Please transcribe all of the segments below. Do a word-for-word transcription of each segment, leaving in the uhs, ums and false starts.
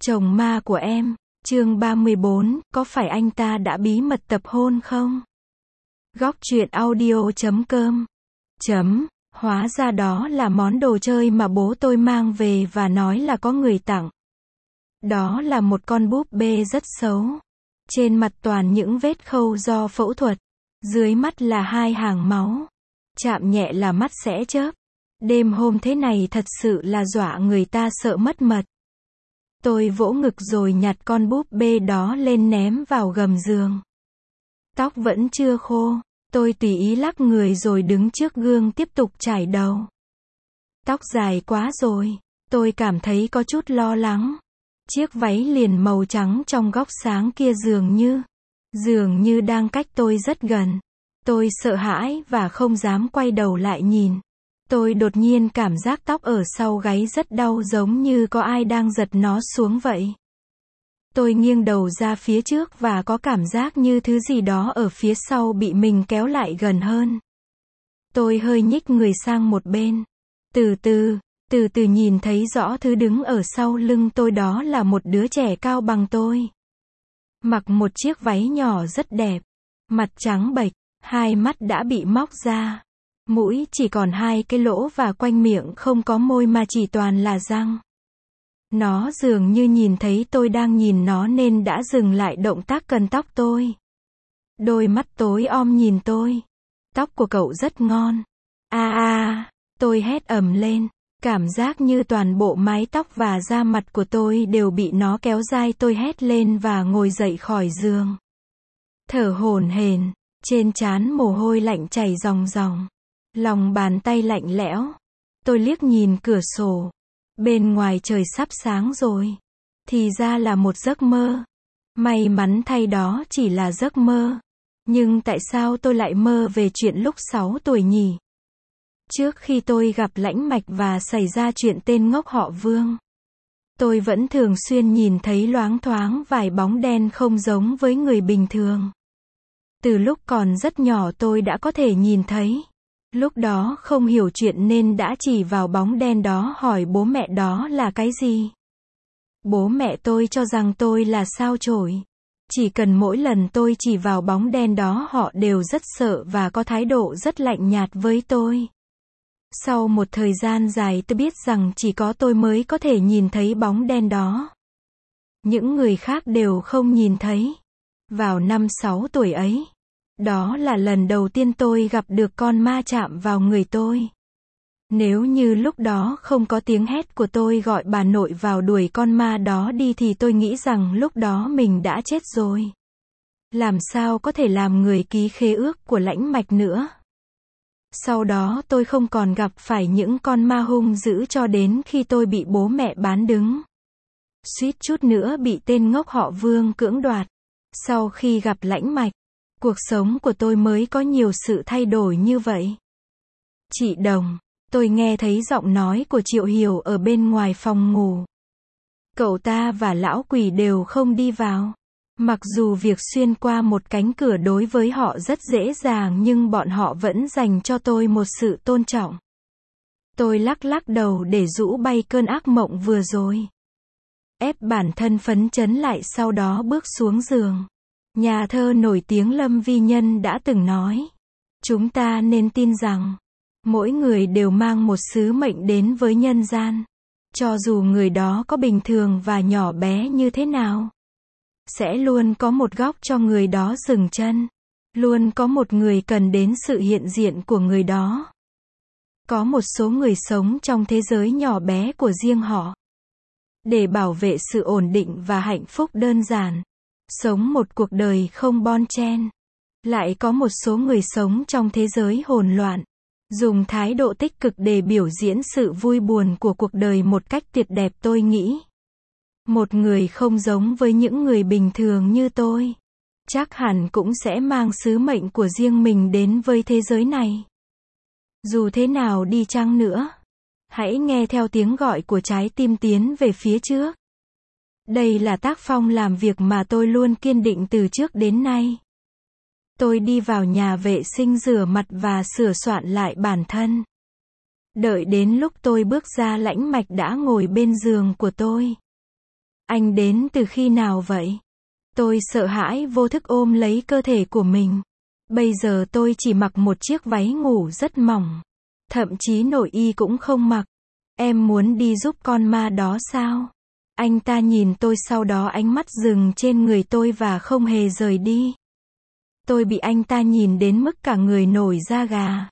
Chồng ma của em, chương ba mươi bốn, có phải anh ta đã bí mật tập hôn không? Góc truyện audio chấm com chấm, hóa ra đó là món đồ chơi mà bố tôi mang về và nói là có người tặng. Đó là một con búp bê rất xấu. Trên mặt toàn những vết khâu do phẫu thuật. Dưới mắt là hai hàng máu. Chạm nhẹ là mắt sẽ chớp. Đêm hôm thế này thật sự là dọa người ta sợ mất mật. Tôi vỗ ngực rồi nhặt con búp bê đó lên ném vào gầm giường. Tóc vẫn chưa khô. Tôi tùy ý lắc người rồi đứng trước gương tiếp tục chải đầu. Tóc dài quá rồi. Tôi cảm thấy có chút lo lắng. Chiếc váy liền màu trắng trong góc sáng kia dường như, dường như đang cách tôi rất gần. Tôi sợ hãi và không dám quay đầu lại nhìn. Tôi đột nhiên cảm giác tóc ở sau gáy rất đau giống như có ai đang giật nó xuống vậy. Tôi nghiêng đầu ra phía trước và có cảm giác như thứ gì đó ở phía sau bị mình kéo lại gần hơn. Tôi hơi nhích người sang một bên. Từ từ, từ từ nhìn thấy rõ thứ đứng ở sau lưng tôi, đó là một đứa trẻ cao bằng tôi. Mặc một chiếc váy nhỏ rất đẹp. Mặt trắng bệch, hai mắt đã bị móc ra. Mũi chỉ còn hai cái lỗ và quanh miệng không có môi mà chỉ toàn là răng. Nó dường như nhìn thấy tôi đang nhìn nó nên đã dừng lại động tác cần tóc tôi. Đôi mắt tối om nhìn tôi. Tóc của cậu rất ngon. A a, tôi hét ầm lên. Cảm giác như toàn bộ mái tóc và da mặt của tôi đều bị nó kéo dai. Tôi hét lên và ngồi dậy khỏi giường. Thở hổn hển, trên trán mồ hôi lạnh chảy ròng ròng. Lòng bàn tay lạnh lẽo. Tôi liếc nhìn cửa sổ. Bên ngoài trời sắp sáng rồi. Thì ra là một giấc mơ. May mắn thay đó chỉ là giấc mơ. Nhưng tại sao tôi lại mơ về chuyện lúc sáu tuổi nhỉ? Trước khi tôi gặp Lãnh Mạch và xảy ra chuyện tên ngốc họ Vương, tôi vẫn thường xuyên nhìn thấy loáng thoáng vài bóng đen không giống với người bình thường. Từ lúc còn rất nhỏ tôi đã có thể nhìn thấy. Lúc đó không hiểu chuyện nên đã chỉ vào bóng đen đó hỏi bố mẹ đó là cái gì. Bố mẹ tôi cho rằng tôi là sao chổi. Chỉ cần mỗi lần tôi chỉ vào bóng đen đó họ đều rất sợ và có thái độ rất lạnh nhạt với tôi. Sau một thời gian dài tôi biết rằng chỉ có tôi mới có thể nhìn thấy bóng đen đó. Những người khác đều không nhìn thấy. Vào năm sáu tuổi ấy, đó là lần đầu tiên tôi gặp được con ma chạm vào người tôi. Nếu như lúc đó không có tiếng hét của tôi gọi bà nội vào đuổi con ma đó đi thì tôi nghĩ rằng lúc đó mình đã chết rồi. Làm sao có thể làm người ký khế ước của Lãnh Mạch nữa. Sau đó tôi không còn gặp phải những con ma hung dữ cho đến khi tôi bị bố mẹ bán đứng. Suýt chút nữa bị tên ngốc họ Vương cưỡng đoạt. Sau khi gặp Lãnh Mạch, cuộc sống của tôi mới có nhiều sự thay đổi như vậy. Chị Đồng, tôi nghe thấy giọng nói của Triệu Hiểu ở bên ngoài phòng ngủ. Cậu ta và lão quỷ đều không đi vào. Mặc dù việc xuyên qua một cánh cửa đối với họ rất dễ dàng nhưng bọn họ vẫn dành cho tôi một sự tôn trọng. Tôi lắc lắc đầu để rũ bay cơn ác mộng vừa rồi. Ép bản thân phấn chấn lại sau đó bước xuống giường. Nhà thơ nổi tiếng Lâm Vi Nhân đã từng nói, chúng ta nên tin rằng, mỗi người đều mang một sứ mệnh đến với nhân gian. Cho dù người đó có bình thường và nhỏ bé như thế nào, sẽ luôn có một góc cho người đó dừng chân. Luôn có một người cần đến sự hiện diện của người đó. Có một số người sống trong thế giới nhỏ bé của riêng họ. Để bảo vệ sự ổn định và hạnh phúc đơn giản. Sống một cuộc đời không bon chen. Lại có một số người sống trong thế giới hỗn loạn. Dùng thái độ tích cực để biểu diễn sự vui buồn của cuộc đời một cách tuyệt đẹp. Tôi nghĩ một người không giống với những người bình thường như tôi, chắc hẳn cũng sẽ mang sứ mệnh của riêng mình đến với thế giới này. Dù thế nào đi chăng nữa, hãy nghe theo tiếng gọi của trái tim tiến về phía trước. Đây là tác phong làm việc mà tôi luôn kiên định từ trước đến nay. Tôi đi vào nhà vệ sinh rửa mặt và sửa soạn lại bản thân. Đợi đến lúc tôi bước ra Lãnh Mạch đã ngồi bên giường của tôi. Anh đến từ khi nào vậy? Tôi sợ hãi vô thức ôm lấy cơ thể của mình. Bây giờ tôi chỉ mặc một chiếc váy ngủ rất mỏng. Thậm chí nội y cũng không mặc. Em muốn đi giúp con ma đó sao? Anh ta nhìn tôi, sau đó ánh mắt dừng trên người tôi và không hề rời đi. Tôi bị anh ta nhìn đến mức cả người nổi da gà.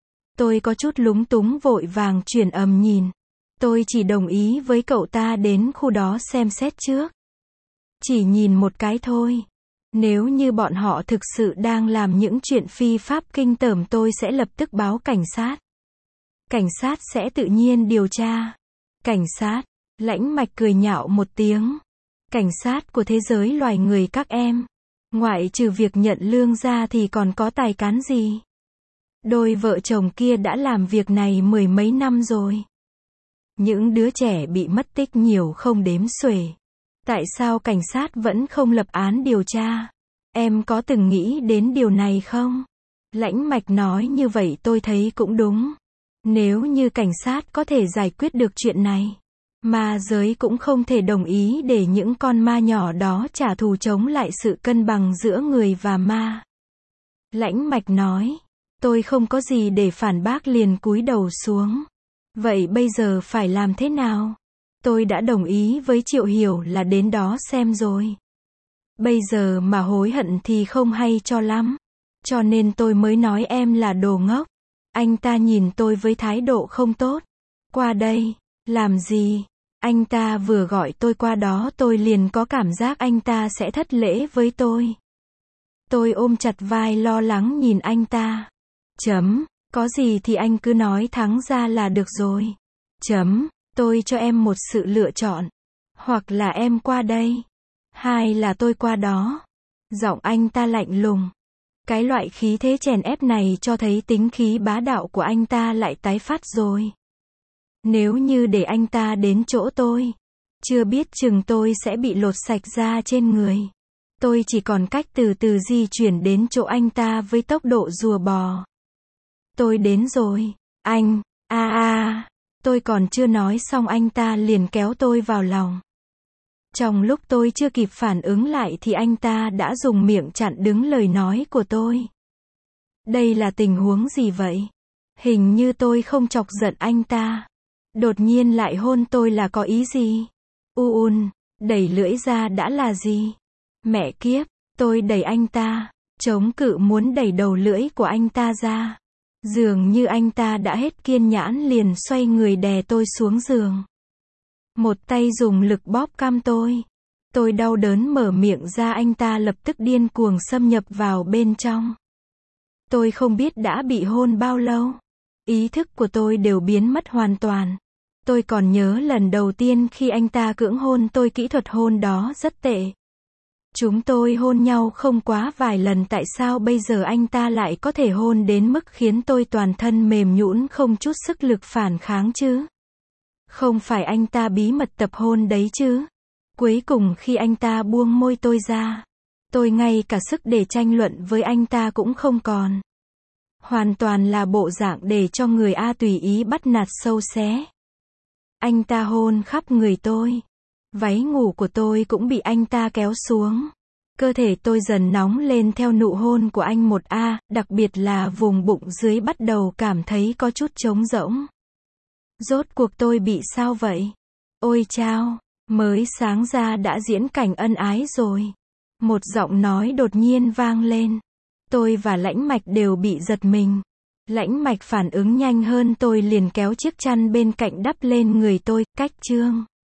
Tôi có chút lúng túng, vội vàng chuyển ầm nhìn. Tôi chỉ đồng ý với cậu ta đến khu đó xem xét trước. Chỉ nhìn một cái thôi. Nếu như bọn họ thực sự đang làm những chuyện phi pháp kinh tởm, tôi sẽ lập tức báo cảnh sát. Cảnh sát sẽ tự nhiên điều tra. Cảnh sát, Lãnh Mạch cười nhạo một tiếng. Cảnh sát của thế giới loài người các em. Ngoại trừ việc nhận lương ra thì còn có tài cán gì? Đôi vợ chồng kia đã làm việc này mười mấy năm rồi. Những đứa trẻ bị mất tích nhiều không đếm xuể. Tại sao cảnh sát vẫn không lập án điều tra? Em có từng nghĩ đến điều này không? Lãnh Mạch nói như vậy tôi thấy cũng đúng. Nếu như cảnh sát có thể giải quyết được chuyện này, ma giới cũng không thể đồng ý để những con ma nhỏ đó trả thù, chống lại sự cân bằng giữa người và ma. Lãnh Mạch nói. Tôi không có gì để phản bác, liền cúi đầu xuống. Vậy bây giờ phải làm thế nào? Tôi đã đồng ý với Triệu Hiểu là đến đó xem rồi. Bây giờ mà hối hận thì không hay cho lắm. Cho nên tôi mới nói em là đồ ngốc. Anh ta nhìn tôi với thái độ không tốt. Qua đây. Làm gì? Anh ta vừa gọi tôi qua đó, tôi liền có cảm giác anh ta sẽ thất lễ với tôi. Tôi ôm chặt vai lo lắng nhìn anh ta. Chấm. Có gì thì anh cứ nói thẳng ra là được rồi. Chấm. Tôi cho em một sự lựa chọn. Hoặc là em qua đây. Hai là tôi qua đó. Giọng anh ta lạnh lùng. Cái loại khí thế chèn ép này cho thấy tính khí bá đạo của anh ta lại tái phát rồi. Nếu như để anh ta đến chỗ tôi, chưa biết chừng tôi sẽ bị lột sạch da trên người. Tôi chỉ còn cách từ từ di chuyển đến chỗ anh ta với tốc độ rùa bò. Tôi đến rồi. Anh, a a. Tôi còn chưa nói xong anh ta liền kéo tôi vào lòng. Trong lúc tôi chưa kịp phản ứng lại thì anh ta đã dùng miệng chặn đứng lời nói của tôi. Đây là tình huống gì vậy? Hình như tôi không chọc giận anh ta. Đột nhiên lại hôn tôi là có ý gì? U un, đẩy lưỡi ra đã là gì? Mẹ kiếp, tôi đẩy anh ta, chống cự muốn đẩy đầu lưỡi của anh ta ra. Dường như anh ta đã hết kiên nhẫn, liền xoay người đè tôi xuống giường. Một tay dùng lực bóp cằm tôi. Tôi đau đớn mở miệng ra, anh ta lập tức điên cuồng xâm nhập vào bên trong. Tôi không biết đã bị hôn bao lâu. Ý thức của tôi đều biến mất hoàn toàn. Tôi còn nhớ lần đầu tiên khi anh ta cưỡng hôn tôi, kỹ thuật hôn đó rất tệ. Chúng tôi hôn nhau không quá vài lần, tại sao bây giờ anh ta lại có thể hôn đến mức khiến tôi toàn thân mềm nhũn, không chút sức lực phản kháng chứ? Không phải anh ta bí mật tập hôn đấy chứ? Cuối cùng khi anh ta buông môi tôi ra, tôi ngay cả sức để tranh luận với anh ta cũng không còn. Hoàn toàn là bộ dạng để cho người A tùy ý bắt nạt sâu xé. Anh ta hôn khắp người tôi. Váy ngủ của tôi cũng bị anh ta kéo xuống. Cơ thể tôi dần nóng lên theo nụ hôn của anh một a, đặc biệt là vùng bụng dưới bắt đầu cảm thấy có chút trống rỗng. Rốt cuộc tôi bị sao vậy? Ôi chao, mới sáng ra đã diễn cảnh ân ái rồi. Một giọng nói đột nhiên vang lên. Tôi và Lãnh Mạch đều bị giật mình. Lãnh Mạch phản ứng nhanh hơn tôi, liền kéo chiếc chăn bên cạnh đắp lên người tôi, cách chương.